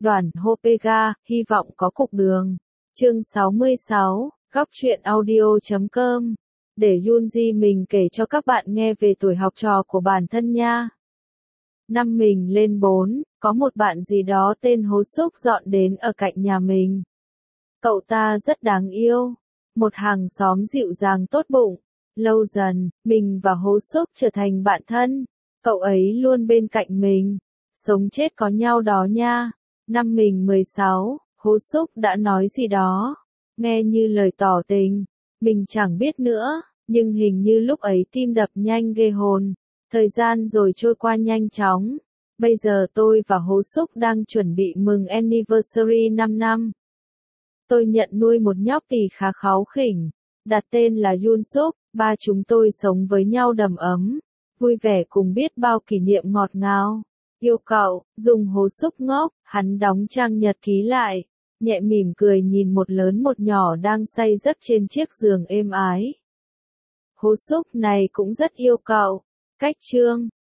Đoàn Hopega, hy vọng có cục đường. Chương 66, góc truyện audio.com. Để Yunji mình kể cho các bạn nghe về tuổi học trò của bản thân nha. Năm mình lên 4, có một bạn gì đó tên Hố Súc dọn đến ở cạnh nhà mình. Cậu ta rất đáng yêu, một hàng xóm dịu dàng tốt bụng. Lâu dần, mình và Hố Súc trở thành bạn thân. Cậu ấy luôn bên cạnh mình, sống chết có nhau đó nha. Năm mình 16, Hố Súc đã nói gì đó, nghe như lời tỏ tình. Mình chẳng biết nữa, nhưng hình như lúc ấy tim đập nhanh ghê hồn. Thời gian rồi trôi qua nhanh chóng. Bây giờ tôi và Hố Súc đang chuẩn bị mừng anniversary 5 năm. Tôi nhận nuôi một nhóc tỳ khá kháu khỉnh, đặt tên là Yun Suk. Ba chúng tôi sống với nhau đầm ấm, vui vẻ cùng biết bao kỷ niệm ngọt ngào. Yêu cậu, dùng Hố Súc ngốc, hắn đóng trang nhật ký lại, nhẹ mỉm cười nhìn một lớn một nhỏ đang say giấc trên chiếc giường êm ái. Hố Súc này cũng rất yêu cậu. Cách chương